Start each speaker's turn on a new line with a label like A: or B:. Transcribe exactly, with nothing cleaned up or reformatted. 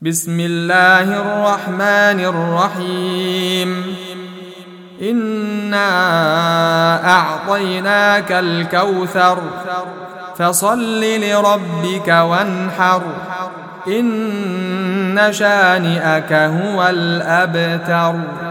A: بسم الله الرحمن الرحيم إنا أعطيناك الكوثر فصل لربك وانحر إن شانئك هو الأبتر.